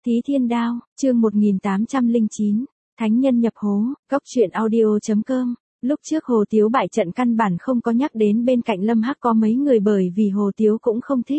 Thí Thiên Đao, chương 1809, Thánh nhân nhập hố, góc truyện audio.com. Lúc trước Hồ Tiếu bại trận căn bản không có nhắc đến bên cạnh Lâm Hắc có mấy người bởi vì Hồ Tiếu cũng không thích.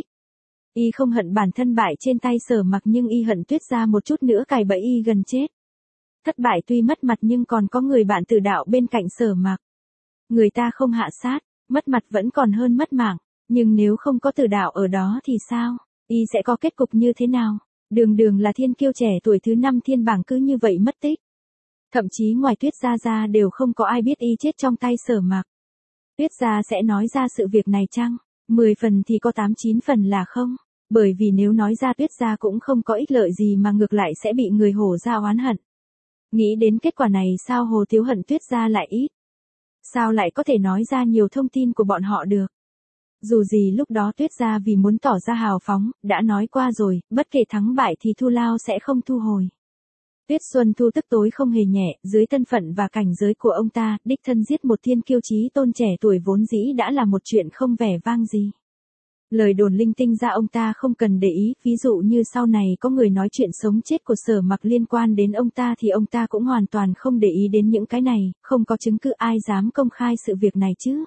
Y không hận bản thân bại trên tay Sở Mặc nhưng y hận Tuyết Gia một chút nữa cài bẫy y gần chết. Thất bại tuy mất mặt nhưng còn có người bạn tử đạo bên cạnh Sở Mặc. Người ta không hạ sát, mất mặt vẫn còn hơn mất mạng, nhưng nếu không có tử đạo ở đó thì sao? Y sẽ có kết cục như thế nào? Đường đường là thiên kiêu trẻ tuổi thứ 5 thiên bảng cứ như vậy mất tích. Thậm chí ngoài Tuyết Gia ra đều không có ai biết y chết trong tay Sở Mặc. Tuyết Gia sẽ nói ra sự việc này chăng? 10 phần thì có 8-9 phần là không. Bởi vì nếu nói ra Tuyết Gia cũng không có ích lợi gì mà ngược lại sẽ bị người Hồ gia oán hận. Nghĩ đến kết quả này sao Hồ Tiếu hận Tuyết Gia lại ít? Sao lại có thể nói ra nhiều thông tin của bọn họ được? Dù gì lúc đó Tuyết Gia vì muốn tỏ ra hào phóng, đã nói qua rồi, bất kể thắng bại thì thù lao sẽ không thu hồi. Tuyết Xuân Thu tức tối không hề nhẹ, dưới thân phận và cảnh giới của ông ta, đích thân giết một thiên kiêu chí tôn trẻ tuổi vốn dĩ đã là một chuyện không vẻ vang gì. Lời đồn linh tinh ra ông ta không cần để ý, ví dụ như sau này có người nói chuyện sống chết của Sở Mặc liên quan đến ông ta thì ông ta cũng hoàn toàn không để ý đến những cái này, không có chứng cứ ai dám công khai sự việc này chứ.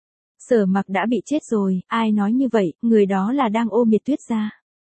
Sở Mặc đã bị chết rồi, ai nói như vậy, người đó là đang ô miệt Tuyết Gia.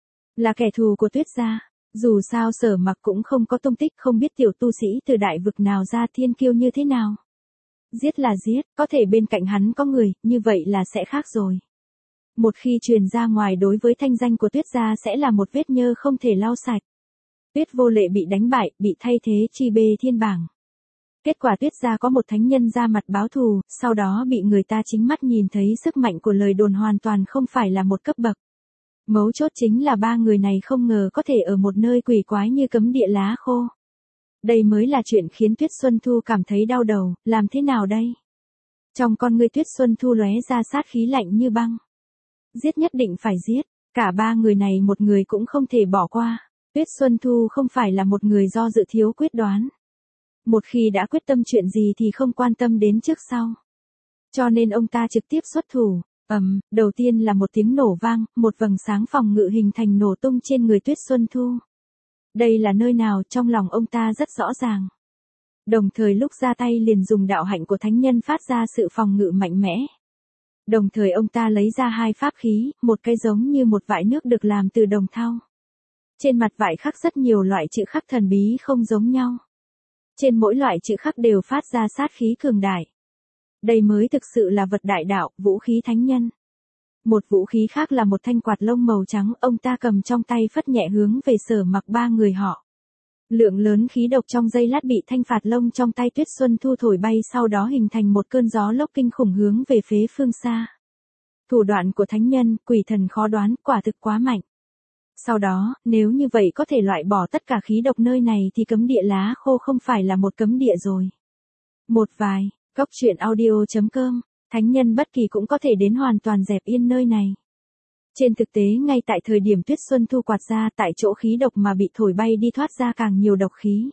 Là kẻ thù của Tuyết Gia. Dù sao Sở Mặc cũng không có tông tích, không biết tiểu tu sĩ từ đại vực nào ra thiên kiêu như thế nào. Giết là giết, có thể bên cạnh hắn có người, như vậy là sẽ khác rồi. Một khi truyền ra ngoài đối với thanh danh của Tuyết Gia sẽ là một vết nhơ không thể lau sạch. Tuyết Vô Lệ bị đánh bại, bị thay thế chi bê thiên bảng. Kết quả Tuyết Gia có một thánh nhân ra mặt báo thù, sau đó bị người ta chính mắt nhìn thấy sức mạnh của lời đồn hoàn toàn không phải là một cấp bậc. Mấu chốt chính là ba người này không ngờ có thể ở một nơi quỷ quái như cấm địa lá khô. Đây mới là chuyện khiến Tuyết Xuân Thu cảm thấy đau đầu, làm thế nào đây? Trong con ngươi Tuyết Xuân Thu lóe ra sát khí lạnh như băng. Giết nhất định phải giết, cả ba người này một người cũng không thể bỏ qua. Tuyết Xuân Thu không phải là một người do dự thiếu quyết đoán. Một khi đã quyết tâm chuyện gì thì không quan tâm đến trước sau. Cho nên ông ta trực tiếp xuất thủ. Đầu tiên là một tiếng nổ vang, một vầng sáng phòng ngự hình thành nổ tung trên người Tuyết Xuân Thu. Đây là nơi nào trong lòng ông ta rất rõ ràng. Đồng thời lúc ra tay liền dùng đạo hạnh của thánh nhân phát ra sự phòng ngự mạnh mẽ. Đồng thời ông ta lấy ra hai pháp khí, một cái giống như một vại nước được làm từ đồng thau. Trên mặt vại khắc rất nhiều loại chữ khắc thần bí không giống nhau. Trên mỗi loại chữ khắc đều phát ra sát khí cường đại. Đây mới thực sự là vật đại đạo, vũ khí thánh nhân. Một vũ khí khác là một thanh quạt lông màu trắng, ông ta cầm trong tay phất nhẹ hướng về Sở Mặc ba người họ. Lượng lớn khí độc trong giây lát bị thanh phạt lông trong tay Tuyết Xuân Thu thổi bay, sau đó hình thành một cơn gió lốc kinh khủng hướng về phía phương xa. Thủ đoạn của thánh nhân, quỷ thần khó đoán, quả thực quá mạnh. Sau đó, nếu như vậy có thể loại bỏ tất cả khí độc nơi này thì cấm địa lá khô không phải là một cấm địa rồi. Một vài, góc truyện audio.com, thánh nhân bất kỳ cũng có thể đến hoàn toàn dẹp yên nơi này. Trên thực tế ngay tại thời điểm Tuyết Xuân Thu quạt ra, tại chỗ khí độc mà bị thổi bay đi thoát ra càng nhiều độc khí.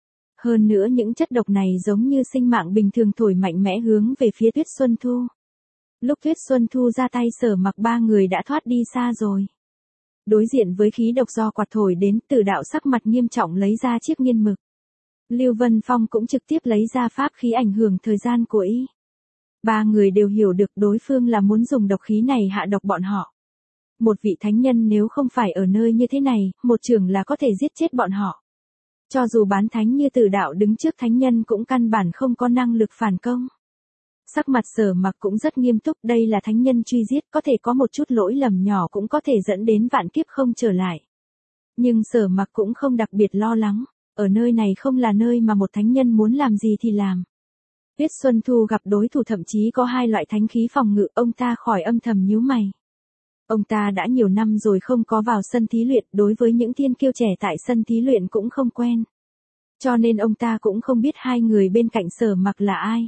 Hơn nữa những chất độc này giống như sinh mạng bình thường thổi mạnh mẽ hướng về phía Tuyết Xuân Thu. Lúc Tuyết Xuân Thu ra tay Sở Mặc ba người đã thoát đi xa rồi. Đối diện với khí độc do quạt thổi đến, Tử Đạo sắc mặt nghiêm trọng lấy ra chiếc nghiên mực. Lưu Vân Phong cũng trực tiếp lấy ra pháp khí ảnh hưởng thời gian của y. Ba người đều hiểu được đối phương là muốn dùng độc khí này hạ độc bọn họ. Một vị thánh nhân nếu không phải ở nơi như thế này, một chưởng là có thể giết chết bọn họ. Cho dù bán thánh như Tử Đạo đứng trước thánh nhân cũng căn bản không có năng lực phản công. Sắc mặt Sở Mặc cũng rất nghiêm túc, đây là thánh nhân truy giết, có thể có một chút lỗi lầm nhỏ cũng có thể dẫn đến vạn kiếp không trở lại. Nhưng Sở Mặc cũng không đặc biệt lo lắng, ở nơi này không là nơi mà một thánh nhân muốn làm gì thì làm. Tuyết Xuân Thu gặp đối thủ thậm chí có hai loại thánh khí phòng ngự, ông ta khỏi âm thầm nhíu mày. Ông ta đã nhiều năm rồi không có vào sân thí luyện, đối với những thiên kiêu trẻ tại sân thí luyện cũng không quen. Cho nên ông ta cũng không biết hai người bên cạnh Sở Mặc là ai.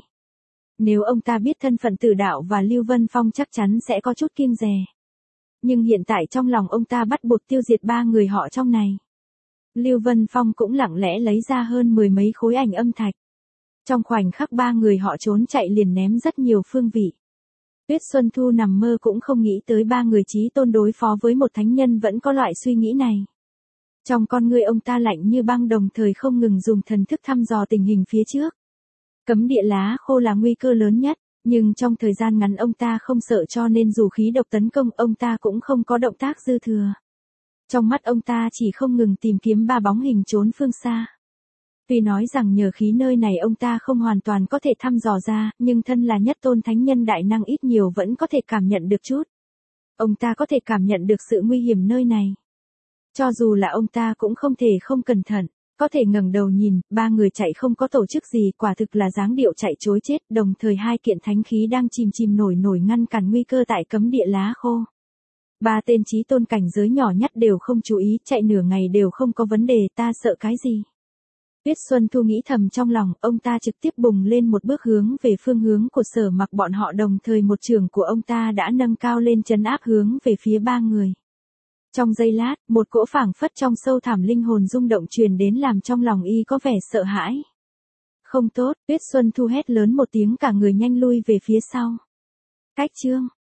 Nếu ông ta biết thân phận Tử Đạo và Lưu Vân Phong chắc chắn sẽ có chút kiêng dè. Nhưng hiện tại trong lòng ông ta bắt buộc tiêu diệt ba người họ trong này. Lưu Vân Phong cũng lặng lẽ lấy ra hơn 10 mấy khối ảnh âm thạch. Trong khoảnh khắc ba người họ trốn chạy liền ném rất nhiều phương vị. Tuyết Xuân Thu nằm mơ cũng không nghĩ tới ba người chí tôn đối phó với một thánh nhân vẫn có loại suy nghĩ này. Trong con ngươi ông ta lạnh như băng, đồng thời không ngừng dùng thần thức thăm dò tình hình phía trước. Cấm địa lá khô là nguy cơ lớn nhất, nhưng trong thời gian ngắn ông ta không sợ, cho nên dù khí độc tấn công ông ta cũng không có động tác dư thừa. Trong mắt ông ta chỉ không ngừng tìm kiếm ba bóng hình trốn phương xa. Tuy nói rằng nhờ khí nơi này ông ta không hoàn toàn có thể thăm dò ra, nhưng thân là nhất tôn thánh nhân đại năng ít nhiều vẫn có thể cảm nhận được chút. Ông ta có thể cảm nhận được sự nguy hiểm nơi này. Cho dù là ông ta cũng không thể không cẩn thận, có thể ngẩng đầu nhìn, ba người chạy không có tổ chức gì, quả thực là dáng điệu chạy trối chết, đồng thời hai kiện thánh khí đang chìm nổi ngăn cản nguy cơ tại cấm địa lá khô. Ba tên chí tôn cảnh giới nhỏ nhất đều không chú ý, chạy nửa ngày đều không có vấn đề, ta sợ cái gì? Tuyết Xuân Thu nghĩ thầm trong lòng, ông ta trực tiếp bùng lên một bước hướng về phương hướng của Sở Mặc bọn họ, đồng thời một chưởng của ông ta đã nâng cao lên trấn áp hướng về phía ba người. Trong giây lát, một cỗ phảng phất trong sâu thẳm linh hồn rung động truyền đến, làm trong lòng y có vẻ sợ hãi. Không tốt, Tuyết Xuân Thu hét lớn một tiếng, cả người nhanh lui về phía sau. Cách chương